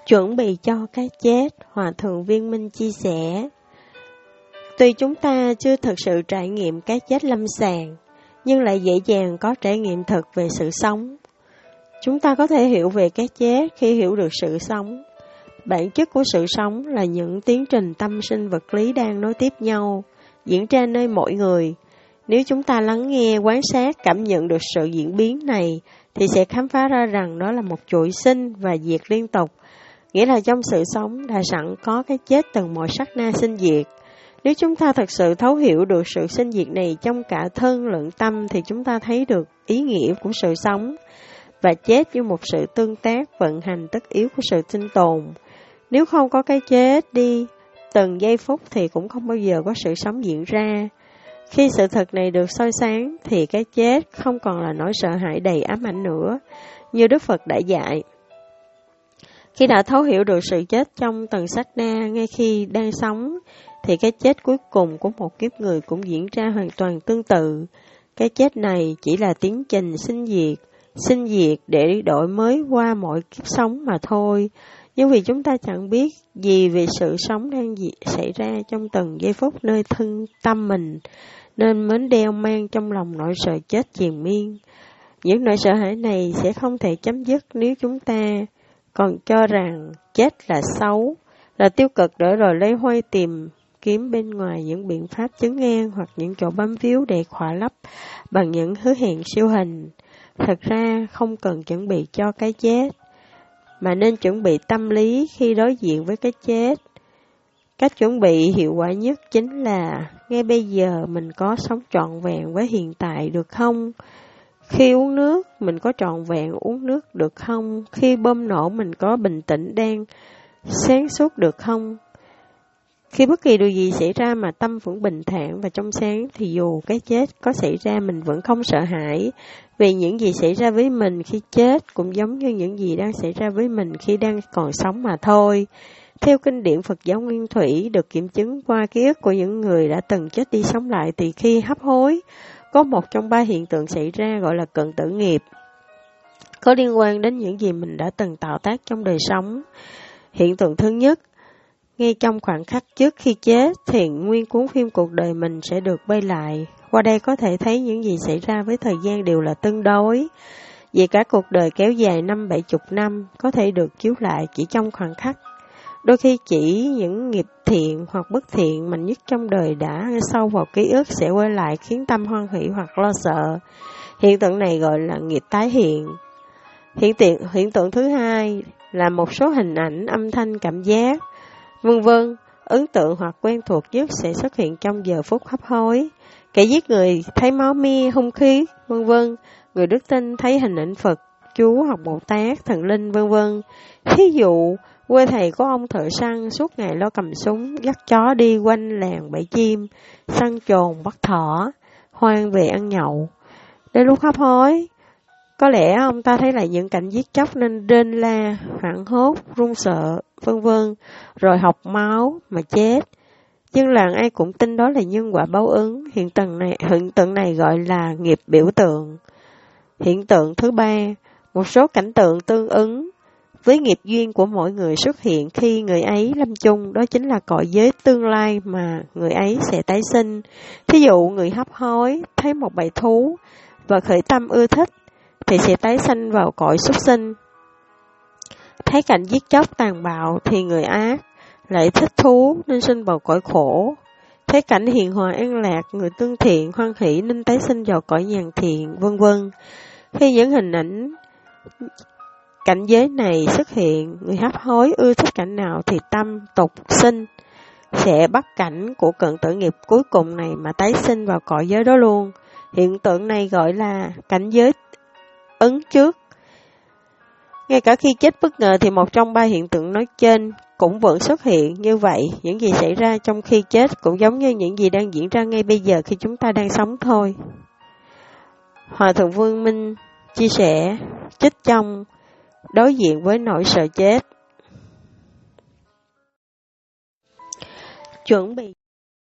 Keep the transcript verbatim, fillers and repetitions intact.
Chuẩn bị cho cái chết, Hòa thượng Viên Minh chia sẻ. Tuy chúng ta chưa thực sự trải nghiệm cái chết lâm sàng, nhưng lại dễ dàng có trải nghiệm thực về sự sống. Chúng ta có thể hiểu về cái chết khi hiểu được sự sống. Bản chất của sự sống là những tiến trình tâm sinh vật lý đang nối tiếp nhau, diễn ra nơi mỗi người. Nếu chúng ta lắng nghe, quan sát, cảm nhận được sự diễn biến này, thì sẽ khám phá ra rằng đó là một chuỗi sinh và diệt liên tục. Nghĩa là trong sự sống đã sẵn có cái chết từng mọi sát na sinh diệt. Nếu chúng ta thật sự thấu hiểu được sự sinh diệt này trong cả thân lẫn tâm, thì chúng ta thấy được ý nghĩa của sự sống và chết như một sự tương tác vận hành tất yếu của sự sinh tồn. Nếu không có cái chết đi từng giây phút thì cũng không bao giờ có sự sống diễn ra. Khi sự thật này được soi sáng thì cái chết không còn là nỗi sợ hãi đầy ám ảnh nữa, như Đức Phật đã dạy. Khi đã thấu hiểu được sự chết trong từng sát na ngay khi đang sống, thì cái chết cuối cùng của một kiếp người cũng diễn ra hoàn toàn tương tự. Cái chết này chỉ là tiến trình sinh diệt, sinh diệt để đổi mới qua mọi kiếp sống mà thôi. Nhưng vì chúng ta chẳng biết gì về sự sống đang xảy ra trong từng giây phút nơi thân tâm mình, nên mến đeo mang trong lòng nỗi sợ chết triền miên. Những nỗi sợ hãi này sẽ không thể chấm dứt nếu chúng ta còn cho rằng chết là xấu, là tiêu cực, để rồi lấy hoay tìm kiếm bên ngoài những biện pháp chứng ngang hoặc những chỗ bám víu để khỏa lấp bằng những hứa hẹn siêu hình. Thật ra không cần chuẩn bị cho cái chết, mà nên chuẩn bị tâm lý khi đối diện với cái chết. Cách chuẩn bị hiệu quả nhất chính là ngay bây giờ mình có sống trọn vẹn với hiện tại được không? Khi uống nước, mình có trọn vẹn uống nước được không? Khi bơm nổ, mình có bình tĩnh đang sáng suốt được không? Khi bất kỳ điều gì xảy ra mà tâm vẫn bình thản và trong sáng, thì dù cái chết có xảy ra mình vẫn không sợ hãi, vì những gì xảy ra với mình khi chết cũng giống như những gì đang xảy ra với mình khi đang còn sống mà thôi. Theo kinh điển Phật giáo Nguyên Thủy được kiểm chứng qua ký ức của những người đã từng chết đi sống lại, thì khi hấp hối, có một trong ba hiện tượng xảy ra gọi là cận tử nghiệp, có liên quan đến những gì mình đã từng tạo tác trong đời sống. Hiện tượng thứ nhất, ngay trong khoảnh khắc trước khi chết thì nguyên cuốn phim cuộc đời mình sẽ được bay lại. Qua đây có thể thấy những gì xảy ra với thời gian đều là tương đối, vì cả cuộc đời kéo dài năm bảy chục năm có thể được chiếu lại chỉ trong khoảnh khắc. Đôi khi chỉ những nghiệp thiện hoặc bất thiện mạnh nhất trong đời đã sâu vào ký ức sẽ quay lại khiến tâm hoan hỷ hoặc lo sợ. Hiện tượng này gọi là nghiệp tái hiện. Hiện tượng, hiện tượng thứ hai là một số hình ảnh, âm thanh, cảm giác, vân vân, ấn tượng hoặc quen thuộc nhất sẽ xuất hiện trong giờ phút hấp hối. Kẻ giết người thấy máu me, hung khí, vân vân. Người đức tin thấy hình ảnh Phật, Chúa hoặc Bồ Tát, thần linh, vân vân. Thí dụ, quê thầy có ông thợ săn suốt ngày lo cầm súng, dắt chó đi quanh làng bẫy chim, săn chồn bắt thỏ, hoang về ăn nhậu. Đến lúc hấp hối, có lẽ ông ta thấy lại những cảnh giết chóc nên rên la, hoảng hốt, run sợ, vân vân, rồi học máu mà chết. Nhưng làng ai cũng tin đó là nhân quả báo ứng. Hiện tượng này, hiện tượng này gọi là nghiệp biểu tượng. Hiện tượng thứ ba, một số cảnh tượng tương ứng với nghiệp duyên của mỗi người xuất hiện khi người ấy lâm chung, đó chính là cõi giới tương lai mà người ấy sẽ tái sinh. Thí dụ người hấp hối thấy một bầy thú và khởi tâm ưa thích thì sẽ tái sanh vào cõi súc sinh. Thấy cảnh giết chóc tàn bạo thì người ác lại thích thú nên sinh vào cõi khổ. Thấy cảnh hiền hòa an lạc, người tương thiện hoan hỷ nên tái sinh vào cõi nhàn thiện, vân vân. Khi những hình ảnh cảnh giới này xuất hiện, người hấp hối ưa thích cảnh nào thì tâm tục sinh sẽ bắt cảnh của cận tử nghiệp cuối cùng này mà tái sinh vào cõi giới đó luôn. Hiện tượng này gọi là cảnh giới ứng trước. Ngay cả khi chết bất ngờ thì một trong ba hiện tượng nói trên cũng vẫn xuất hiện. Như vậy, những gì xảy ra trong khi chết cũng giống như những gì đang diễn ra ngay bây giờ khi chúng ta đang sống thôi. Hòa thượng Vương Minh chia sẻ trích trong Đối diện với nỗi sợ chết. Chuẩn bị